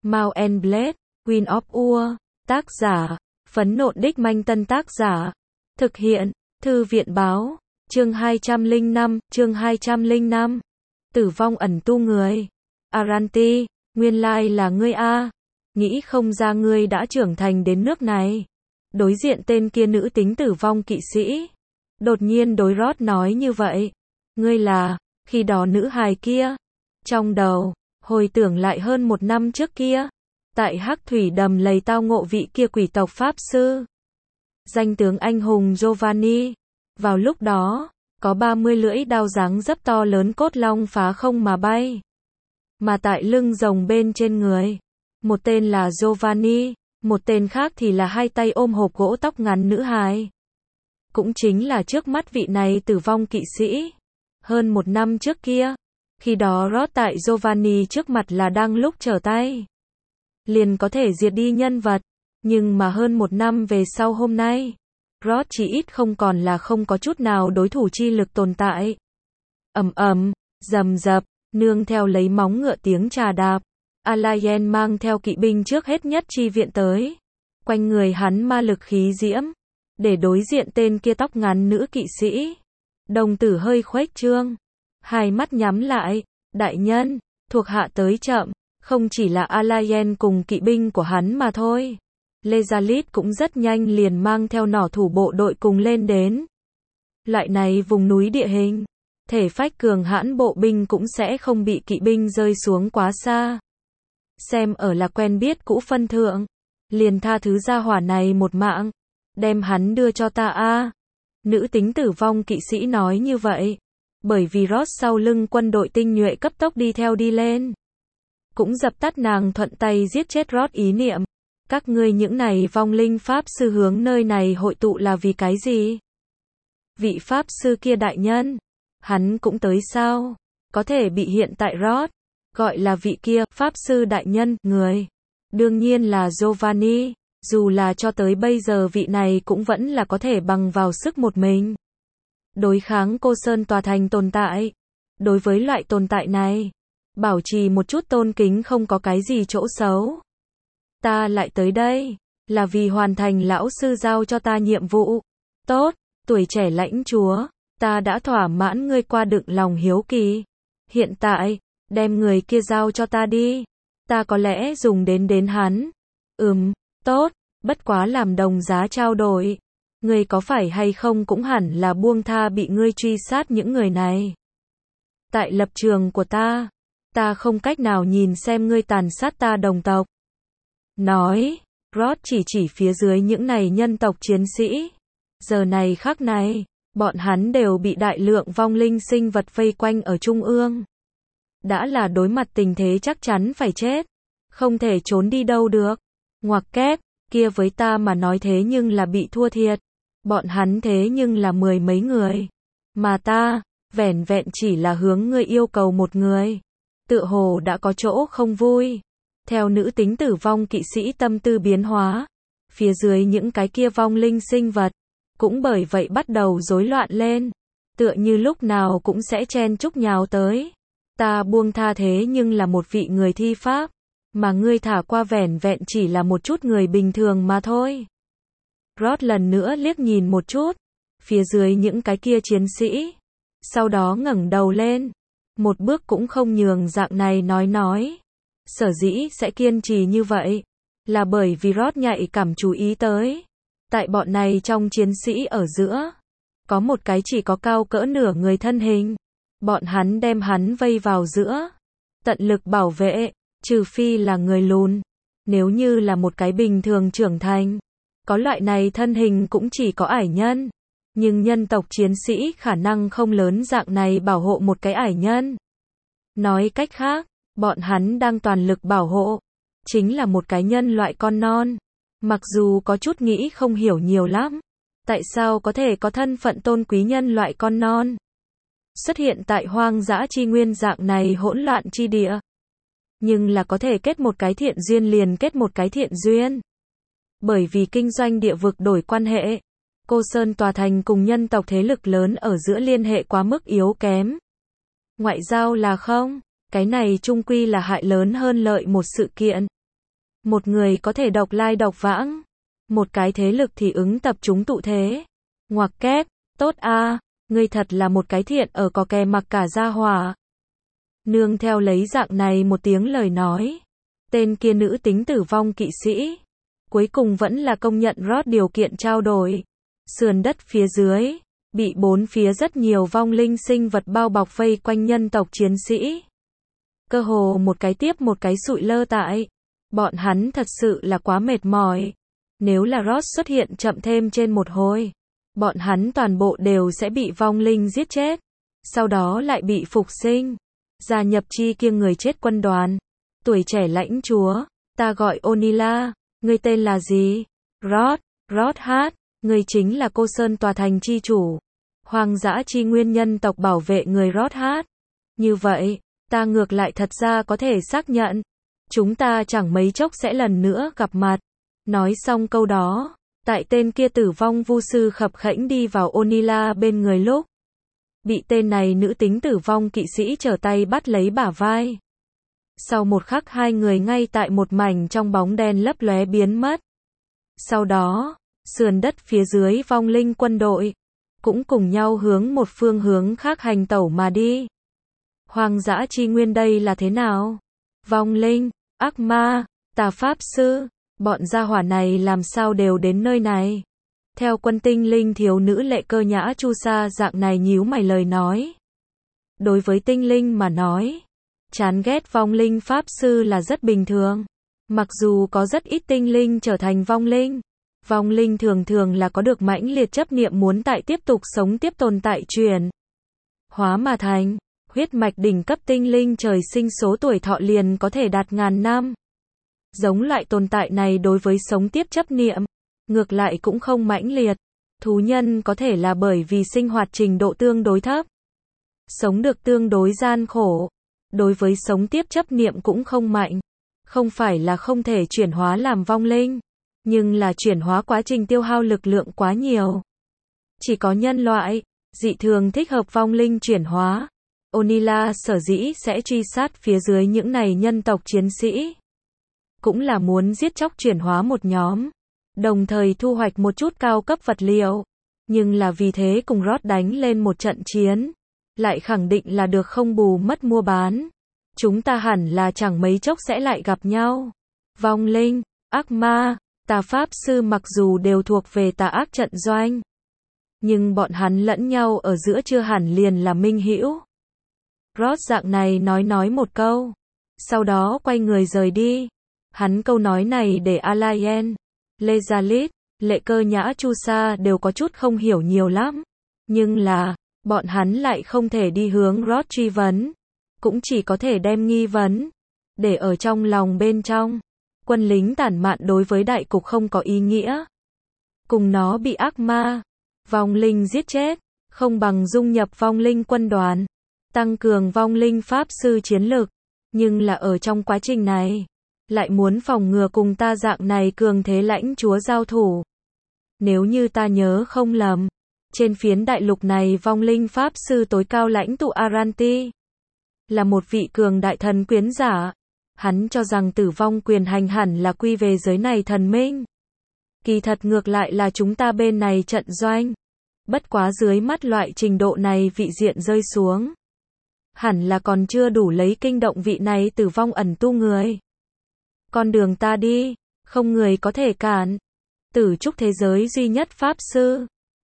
Mount and Blade, Queen of Ur, tác giả, Phấn Nộn Đích Manh Tân tác giả, thực hiện, Thư viện báo, chương 205, Tử vong ẩn tu người. Aranti, nguyên lai là ngươi a, nghĩ không ra ngươi đã trưởng thành đến nước này. Đối diện tên kia nữ tính tử vong kỵ sĩ, đột nhiên đối Rod nói như vậy. Ngươi là, khi đó nữ hài kia. Trong đầu, hồi tưởng lại hơn 1 năm trước kia, tại Hắc Thủy Đầm Lầy tao ngộ vị kia quỷ tộc Pháp Sư. Danh tướng anh hùng Giovanni. Vào lúc đó, có 30 lưỡi đao dáng dấp to lớn cốt long phá không mà bay. Mà tại lưng rồng bên trên người, một tên là Giovanni, một tên khác thì là 2 tay ôm hộp gỗ tóc ngắn nữ hài. Cũng chính là trước mắt vị này tử vong kỵ sĩ. Hơn 1 năm trước kia, khi đó Rod tại Giovanni trước mặt là đang lúc trở tay liền có thể diệt đi nhân vật, nhưng mà hơn 1 năm về sau hôm nay, Rod chỉ ít không còn là không có chút nào đối thủ chi lực tồn tại. Ầm ầm, rầm rập, nương theo lấy móng ngựa tiếng trà đạp, Alayen mang theo kỵ binh trước hết nhất chi viện tới. Quanh người hắn ma lực khí diễm, để đối diện tên kia tóc ngắn nữ kỵ sĩ. Đồng tử hơi khuếch trương, hai mắt nhắm lại. Đại nhân, thuộc hạ tới chậm, không chỉ là Alayen cùng kỵ binh của hắn mà thôi. Lezalit cũng rất nhanh liền mang theo nỏ thủ bộ đội cùng lên đến. Loại này vùng núi địa hình, thể phách cường hãn bộ binh cũng sẽ không bị kỵ binh rơi xuống quá xa. Xem ở là quen biết cũ phân thượng, liền tha thứ gia hỏa này một mạng, đem hắn đưa cho ta a. Nữ tính tử vong kỵ sĩ nói như vậy, bởi vì Rod sau lưng quân đội tinh nhuệ cấp tốc đi theo đi lên. Cũng dập tắt nàng thuận tay giết chết Rod ý niệm. Các ngươi những này vong linh Pháp Sư hướng nơi này hội tụ là vì cái gì? Vị Pháp Sư kia đại nhân, hắn cũng tới sao? Có thể bị hiện tại Rod gọi là vị kia Pháp Sư đại nhân, người. Đương nhiên là Giovanni, dù là cho tới bây giờ vị này cũng vẫn là có thể bằng vào sức một mình đối kháng cô Sơn tòa thành tồn tại. Đối với loại tồn tại này, bảo trì một chút tôn kính không có cái gì chỗ xấu. Ta lại tới đây, là vì hoàn thành lão sư giao cho ta nhiệm vụ. Tốt, tuổi trẻ lãnh chúa, ta đã thỏa mãn ngươi qua đựng lòng hiếu kỳ. Hiện tại, đem người kia giao cho ta đi. Ta có lẽ dùng đến hắn. Tốt, bất quá làm đồng giá trao đổi. Ngươi có phải hay không cũng hẳn là buông tha bị ngươi truy sát những người này. Tại lập trường của ta không cách nào nhìn xem ngươi tàn sát ta đồng tộc. Nói, Rod chỉ phía dưới những này nhân tộc chiến sĩ. Giờ này khắc này, bọn hắn đều bị đại lượng vong linh sinh vật vây quanh ở trung ương. Đã là đối mặt tình thế chắc chắn phải chết. Không thể trốn đi đâu được. Ngoặc kép, kia với ta mà nói thế nhưng là bị thua thiệt. Bọn hắn thế nhưng là 10 mấy người. Mà ta, vẻn vẹn chỉ là hướng ngươi yêu cầu một người. Tựa hồ đã có chỗ không vui. Theo nữ tính tử vong kỵ sĩ tâm tư biến hóa, phía dưới những cái kia vong linh sinh vật, cũng bởi vậy bắt đầu rối loạn lên. Tựa như lúc nào cũng sẽ chen chúc nhào tới. Ta buông tha thế nhưng là một vị người thi pháp, mà ngươi thả qua vẻn vẹn chỉ là một chút người bình thường mà thôi. Rod lần nữa liếc nhìn một chút, phía dưới những cái kia chiến sĩ. Sau đó ngẩng đầu lên, một bước cũng không nhường dạng này nói. Sở dĩ sẽ kiên trì như vậy, là bởi vì Rod nhạy cảm chú ý tới. Tại bọn này trong chiến sĩ ở giữa, có một cái chỉ có cao cỡ nửa người thân hình. Bọn hắn đem hắn vây vào giữa, tận lực bảo vệ, trừ phi là người lùn. Nếu như là một cái bình thường trưởng thành, có loại này thân hình cũng chỉ có ải nhân. Nhưng nhân tộc chiến sĩ khả năng không lớn dạng này bảo hộ một cái ải nhân. Nói cách khác, bọn hắn đang toàn lực bảo hộ, chính là một cái nhân loại con non. Mặc dù có chút nghĩ không hiểu nhiều lắm, tại sao có thể có thân phận tôn quý nhân loại con non xuất hiện tại hoang dã chi nguyên dạng này hỗn loạn chi địa. Nhưng là có thể kết một cái thiện duyên liền kết một cái thiện duyên. Bởi vì kinh doanh địa vực đổi quan hệ, cô Sơn tòa thành cùng nhân tộc thế lực lớn ở giữa liên hệ quá mức yếu kém. Ngoại giao là không, cái này chung quy là hại lớn hơn lợi một sự kiện. Một người có thể độc lai độc vãng. Một cái thế lực thì ứng tập chúng tụ thế. Ngoặc kép, tốt a, ngươi thật là một cái thiện ở có kè mặc cả gia hỏa. Nương theo lấy dạng này một tiếng lời nói. Tên kia nữ tính tử vong kỵ sĩ. Cuối cùng vẫn là công nhận Ross điều kiện trao đổi. Sườn đất phía dưới. Bị bốn phía rất nhiều vong linh sinh vật bao bọc vây quanh nhân tộc chiến sĩ. Cơ hồ một cái tiếp một cái sụi lơ tại. Bọn hắn thật sự là quá mệt mỏi. Nếu là Ross xuất hiện chậm thêm trên một hồi, bọn hắn toàn bộ đều sẽ bị vong linh giết chết. Sau đó lại bị phục sinh. Gia nhập chi kiêng người chết quân đoàn. Tuổi trẻ lãnh chúa. Ta gọi Onila. Ngươi tên là gì? Ross Hát. Ngươi chính là cô Sơn tòa thành chi chủ. Hoang dã chi nguyên nhân tộc bảo vệ người Ross Hát. Như vậy, ta ngược lại thật ra có thể xác nhận. Chúng ta chẳng mấy chốc sẽ lần nữa gặp mặt. Nói xong câu đó, tại tên kia tử vong vu sư khập khẽnh đi vào Onila bên người lúc. Bị tên này nữ tính tử vong kỵ sĩ trở tay bắt lấy bả vai. Sau một khắc hai người ngay tại một mảnh trong bóng đen lấp lóe biến mất. Sau đó, sườn đất phía dưới vong linh quân đội cũng cùng nhau hướng một phương hướng khác hành tẩu mà đi. Hoang dã chi nguyên đây là thế nào? Vong linh, ác ma, tà pháp sư, bọn gia hỏa này làm sao đều đến nơi này? Theo quân tinh linh thiếu nữ Lệ Cơ Nhã Chu Sa dạng này nhíu mày lời nói. Đối với tinh linh mà nói, chán ghét vong linh pháp sư là rất bình thường. Mặc dù có rất ít tinh linh trở thành vong linh thường thường là có được mãnh liệt chấp niệm muốn tại tiếp tục sống tiếp tồn tại chuyển hóa mà thành. Huyết mạch đỉnh cấp tinh linh trời sinh số tuổi thọ liền có thể đạt ngàn năm. Giống loại tồn tại này đối với sống tiếp chấp niệm, ngược lại cũng không mãnh liệt. Thú nhân có thể là bởi vì sinh hoạt trình độ tương đối thấp, sống được tương đối gian khổ, đối với sống tiếp chấp niệm cũng không mạnh. Không phải là không thể chuyển hóa làm vong linh, nhưng là chuyển hóa quá trình tiêu hao lực lượng quá nhiều. Chỉ có nhân loại, dị thường thích hợp vong linh chuyển hóa. Onila sở dĩ sẽ truy sát phía dưới những này nhân tộc chiến sĩ. Cũng là muốn giết chóc chuyển hóa một nhóm. Đồng thời thu hoạch một chút cao cấp vật liệu. Nhưng là vì thế cùng Ross đánh lên một trận chiến. Lại khẳng định là được không bù mất mua bán. Chúng ta hẳn là chẳng mấy chốc sẽ lại gặp nhau. Vong linh, ác ma, tà pháp sư mặc dù đều thuộc về tà ác trận doanh. Nhưng bọn hắn lẫn nhau ở giữa chưa hẳn liền là minh hữu. Ross dạng này nói một câu. Sau đó quay người rời đi. Hắn câu nói này để Alayen, Lezalit, Lệ Cơ Nhã Chu Sa đều có chút không hiểu nhiều lắm. Nhưng là, bọn hắn lại không thể đi hướng Ross truy vấn. Cũng chỉ có thể đem nghi vấn để ở trong lòng bên trong. Quân lính tản mạn đối với đại cục không có ý nghĩa. Cùng nó bị ác ma, vong linh giết chết, không bằng dung nhập vong linh quân đoàn, tăng cường vong linh pháp sư chiến lực. Nhưng là ở trong quá trình này, lại muốn phòng ngừa cùng ta dạng này cường thế lãnh chúa giao thủ. Nếu như ta nhớ không lầm, trên phiến đại lục này vong linh pháp sư tối cao lãnh tụ Aranti là một vị cường đại thần quyến giả. Hắn cho rằng tử vong quyền hành hẳn là quy về giới này thần minh. Kỳ thật ngược lại là chúng ta bên này trận doanh. Bất quá dưới mắt loại trình độ này vị diện rơi xuống. Hẳn là còn chưa đủ lấy kinh động vị này tử vong ẩn tu người. Con đường ta đi, không người có thể cản. Tử trúc thế giới duy nhất pháp sư.